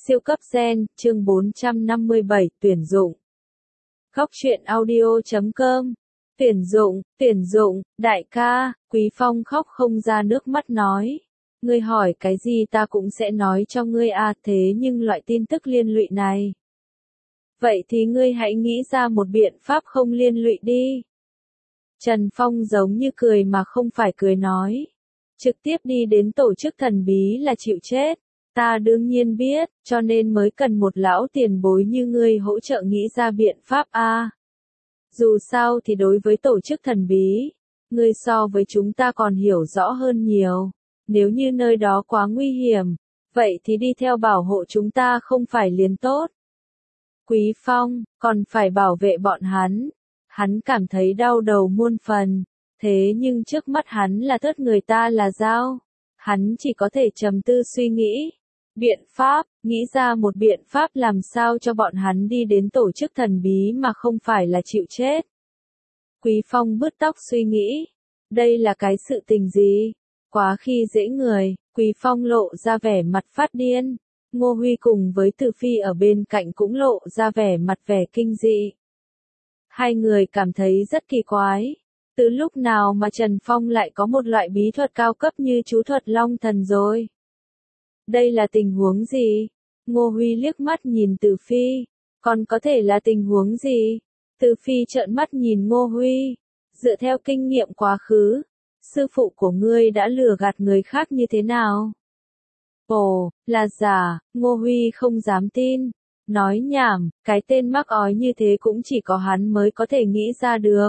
Siêu cấp gen, chương 457, tuyển dụng. Góc truyện audio.com. Tuyển dụng, đại ca, Quý Phong khóc không ra nước mắt nói. Ngươi hỏi cái gì ta cũng sẽ nói cho ngươi à, thế nhưng loại tin tức liên lụy này. Vậy thì ngươi hãy nghĩ ra một biện pháp không liên lụy đi. Trần Phong giống như cười mà không phải cười nói. Trực tiếp đi đến tổ chức thần bí là chịu chết. Ta đương nhiên biết, cho nên mới cần một lão tiền bối như ngươi hỗ trợ nghĩ ra biện pháp a. Dù sao thì đối với tổ chức thần bí, ngươi so với chúng ta còn hiểu rõ hơn nhiều. Nếu như nơi đó quá nguy hiểm, vậy thì đi theo bảo hộ chúng ta không phải liền tốt. Quý Phong, còn phải bảo vệ bọn hắn. Hắn cảm thấy đau đầu muôn phần, thế nhưng trước mắt hắn là thớt người ta là dao. Hắn chỉ có thể trầm tư suy nghĩ. Biện pháp, nghĩ ra một biện pháp làm sao cho bọn hắn đi đến tổ chức thần bí mà không phải là chịu chết. Quý Phong bứt tóc suy nghĩ. Đây là cái sự tình gì? Quá khi dễ người, Quý Phong lộ ra vẻ mặt phát điên. Ngô Huy cùng với Từ Phi ở bên cạnh cũng lộ ra vẻ mặt vẻ kinh dị. Hai người cảm thấy rất kỳ quái. Từ lúc nào mà Trần Phong lại có một loại bí thuật cao cấp như chú thuật Long Thần rồi? Đây là tình huống gì? Ngô Huy liếc mắt nhìn Từ Phi. Còn có thể là tình huống gì? Từ Phi trợn mắt nhìn Ngô Huy. Dựa theo kinh nghiệm quá khứ, sư phụ của ngươi đã lừa gạt người khác như thế nào? Ồ, là giả, Ngô Huy không dám tin. Nói nhảm, cái tên mắc ói như thế cũng chỉ có hắn mới có thể nghĩ ra được.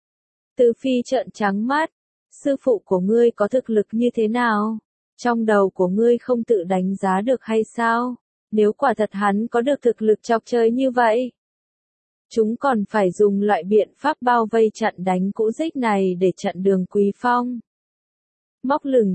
Từ Phi trợn trắng mắt. Sư phụ của ngươi có thực lực như thế nào? Trong đầu của ngươi không tự đánh giá được hay sao? Nếu quả thật hắn có được thực lực chọc chơi như vậy, chúng còn phải dùng loại biện pháp bao vây chặn đánh cũ dích này để chặn đường Quý Phong. Móc lửng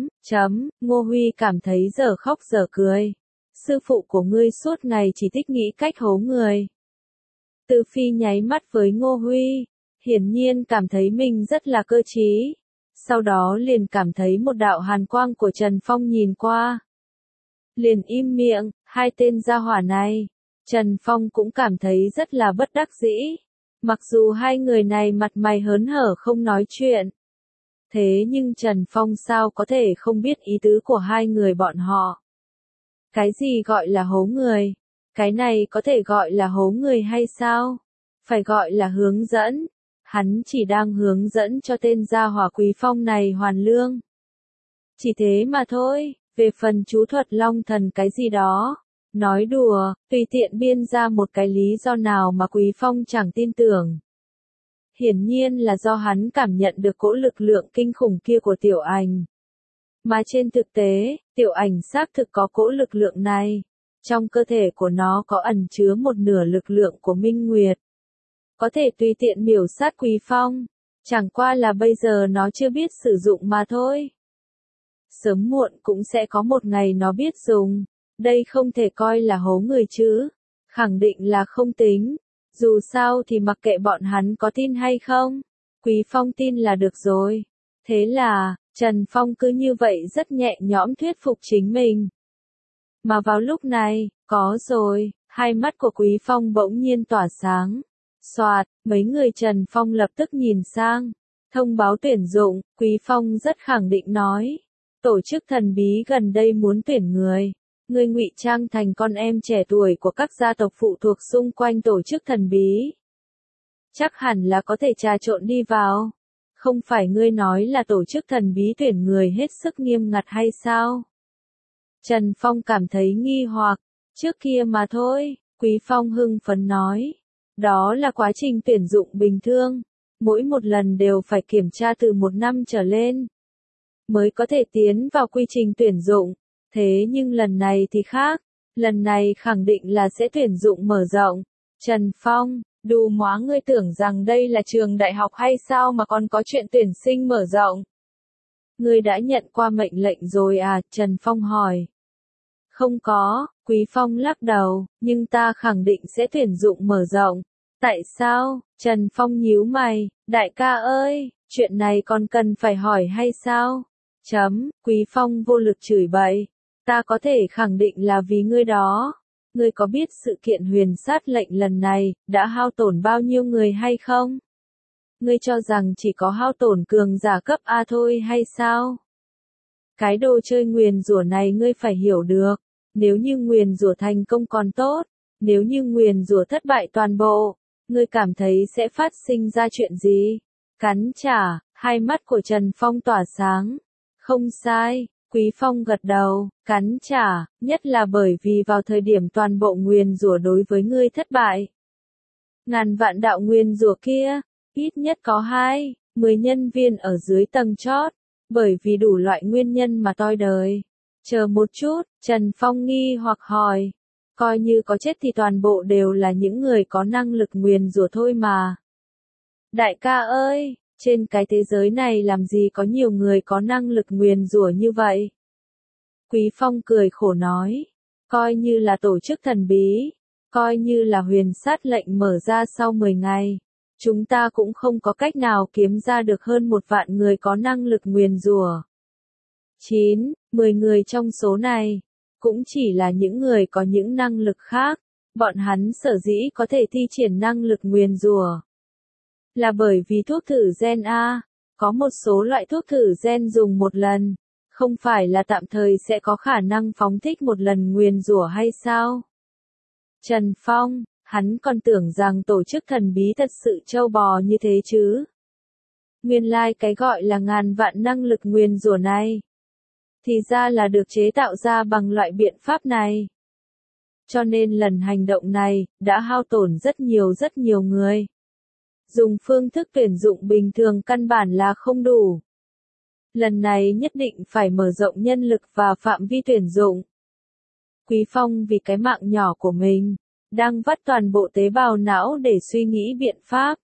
Ngô Huy cảm thấy giờ khóc giờ cười. Sư phụ của ngươi suốt ngày chỉ thích nghĩ cách hố người. Từ Phi nháy mắt với Ngô Huy, hiển nhiên cảm thấy mình rất là cơ trí. Sau đó liền cảm thấy một đạo hàn quang của Trần Phong nhìn qua. Liền im miệng, hai tên gia hỏa này. Trần Phong cũng cảm thấy rất là bất đắc dĩ. Mặc dù hai người này mặt mày hớn hở không nói chuyện. Thế nhưng Trần Phong sao có thể không biết ý tứ của hai người bọn họ. Cái gì gọi là hố người? Cái này có thể gọi là hố người hay sao? Phải gọi là hướng dẫn. Hắn chỉ đang hướng dẫn cho tên gia hỏa Quý Phong này hoàn lương. Chỉ thế mà thôi, về phần chú thuật Long Thần cái gì đó. Nói đùa, tùy tiện biên ra một cái lý do nào mà Quý Phong chẳng tin tưởng. Hiển nhiên là do hắn cảm nhận được cỗ lực lượng kinh khủng kia của Tiểu Ảnh. Mà trên thực tế, Tiểu Ảnh xác thực có cỗ lực lượng này. Trong cơ thể của nó có ẩn chứa một nửa lực lượng của Minh Nguyệt. Có thể tùy tiện miểu sát Quý Phong. Chẳng qua là bây giờ nó chưa biết sử dụng mà thôi. Sớm muộn cũng sẽ có một ngày nó biết dùng. Đây không thể coi là hố người chứ. Khẳng định là không tính. Dù sao thì mặc kệ bọn hắn có tin hay không. Quý Phong tin là được rồi. Thế là, Trần Phong cứ như vậy rất nhẹ nhõm thuyết phục chính mình. Mà vào lúc này, có rồi, hai mắt của Quý Phong bỗng nhiên tỏa sáng. Soạt, mấy người Trần Phong lập tức nhìn sang. Thông báo tuyển dụng, Quý Phong rất khẳng định nói. Tổ chức thần bí gần đây muốn tuyển người. Người ngụy trang thành con em trẻ tuổi của các gia tộc phụ thuộc xung quanh tổ chức thần bí. Chắc hẳn là có thể trà trộn đi vào. Không phải ngươi nói là tổ chức thần bí tuyển người hết sức nghiêm ngặt hay sao? Trần Phong cảm thấy nghi hoặc. Trước kia mà thôi, Quý Phong hưng phấn nói. Đó là quá trình tuyển dụng bình thường. Mỗi một lần đều phải kiểm tra từ 1 năm trở lên. Mới có thể tiến vào quy trình tuyển dụng. Thế nhưng lần này thì khác. Lần này khẳng định là sẽ tuyển dụng mở rộng. Trần Phong, đù móa ngươi tưởng rằng đây là trường đại học hay sao mà còn có chuyện tuyển sinh mở rộng? Ngươi đã nhận qua mệnh lệnh rồi à? Trần Phong hỏi. Không có, Quý Phong lắc đầu, nhưng ta khẳng định sẽ tuyển dụng mở rộng. Tại sao? Trần Phong nhíu mày, đại ca ơi, chuyện này còn cần phải hỏi hay sao? Quý Phong vô lực chửi bậy. Ta có thể khẳng định là vì ngươi đó. Ngươi có biết sự kiện huyền sát lệnh lần này đã hao tổn bao nhiêu người hay không? Ngươi cho rằng chỉ có hao tổn cường giả cấp A thôi hay sao? Cái đồ chơi nguyền rủa này ngươi phải hiểu được. Nếu như nguyền rủa thành công còn tốt, nếu như nguyền rủa thất bại toàn bộ, ngươi cảm thấy sẽ phát sinh ra chuyện gì? Cắn trả, hai mắt của Trần Phong tỏa sáng. Không sai, Quý Phong gật đầu, cắn trả, nhất là bởi vì vào thời điểm toàn bộ nguyền rủa đối với ngươi thất bại. Ngàn vạn đạo nguyền rủa kia, ít nhất có 10 nhân viên ở dưới tầng chót, bởi vì đủ loại nguyên nhân mà toi đời. Chờ một chút, Trần Phong nghi hoặc hỏi. Coi như có chết thì toàn bộ đều là những người có năng lực nguyền rủa thôi mà. Đại ca ơi, trên cái thế giới này làm gì có nhiều người có năng lực nguyền rủa như vậy? Quý Phong cười khổ nói. Coi như là tổ chức thần bí, coi như là huyền sát lệnh mở ra sau 10 ngày. Chúng ta cũng không có cách nào kiếm ra được hơn 1 vạn người có năng lực nguyền rủa. 10 người trong số này, cũng chỉ là những người có những năng lực khác, bọn hắn sở dĩ có thể thi triển năng lực nguyền rủa. Là bởi vì thuốc thử gen A, có một số loại thuốc thử gen dùng một lần, không phải là tạm thời sẽ có khả năng phóng thích một lần nguyền rủa hay sao? Trần Phong, hắn còn tưởng rằng tổ chức thần bí thật sự trâu bò như thế chứ. Nguyên lai cái gọi là ngàn vạn năng lực nguyền rủa này, thì ra là được chế tạo ra bằng loại biện pháp này. Cho nên lần hành động này, đã hao tổn rất nhiều người. Dùng phương thức tuyển dụng bình thường căn bản là không đủ. Lần này nhất định phải mở rộng nhân lực và phạm vi tuyển dụng. Quý Phong vì cái mạng nhỏ của mình, đang vắt toàn bộ tế bào não để suy nghĩ biện pháp.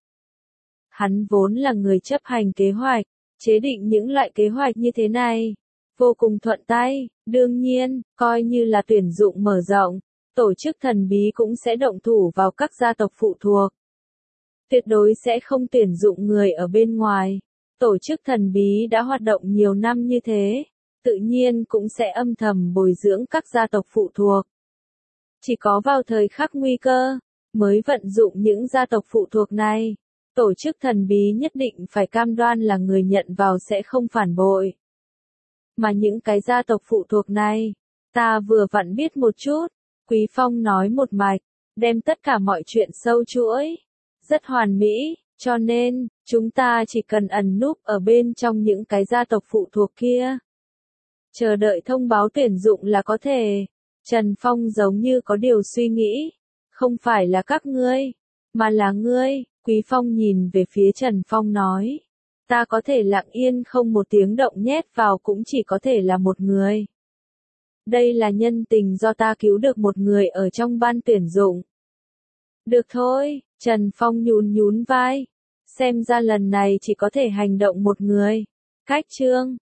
Hắn vốn là người chấp hành kế hoạch, chế định những loại kế hoạch như thế này, vô cùng thuận tay. Đương nhiên, coi như là tuyển dụng mở rộng, tổ chức thần bí cũng sẽ động thủ vào các gia tộc phụ thuộc. Tuyệt đối sẽ không tuyển dụng người ở bên ngoài. Tổ chức thần bí đã hoạt động nhiều năm như thế, tự nhiên cũng sẽ âm thầm bồi dưỡng các gia tộc phụ thuộc. Chỉ có vào thời khắc nguy cơ, mới vận dụng những gia tộc phụ thuộc này. Tổ chức thần bí nhất định phải cam đoan là người nhận vào sẽ không phản bội. Mà những cái gia tộc phụ thuộc này, ta vừa vặn biết một chút. Quý Phong nói một mạch, đem tất cả mọi chuyện sâu chuỗi. Rất hoàn mỹ, cho nên, chúng ta chỉ cần ẩn núp ở bên trong những cái gia tộc phụ thuộc kia. Chờ đợi thông báo tuyển dụng là có thể. Trần Phong giống như có điều suy nghĩ. Không phải là các ngươi, mà là ngươi. Quý Phong nhìn về phía Trần Phong nói. Ta có thể lặng yên không một tiếng động nhét vào cũng chỉ có thể là một người. Đây là nhân tình do ta cứu được một người ở trong ban tuyển dụng. Được thôi, Trần Phong nhún vai. Xem ra lần này chỉ có thể hành động một người. Cách chương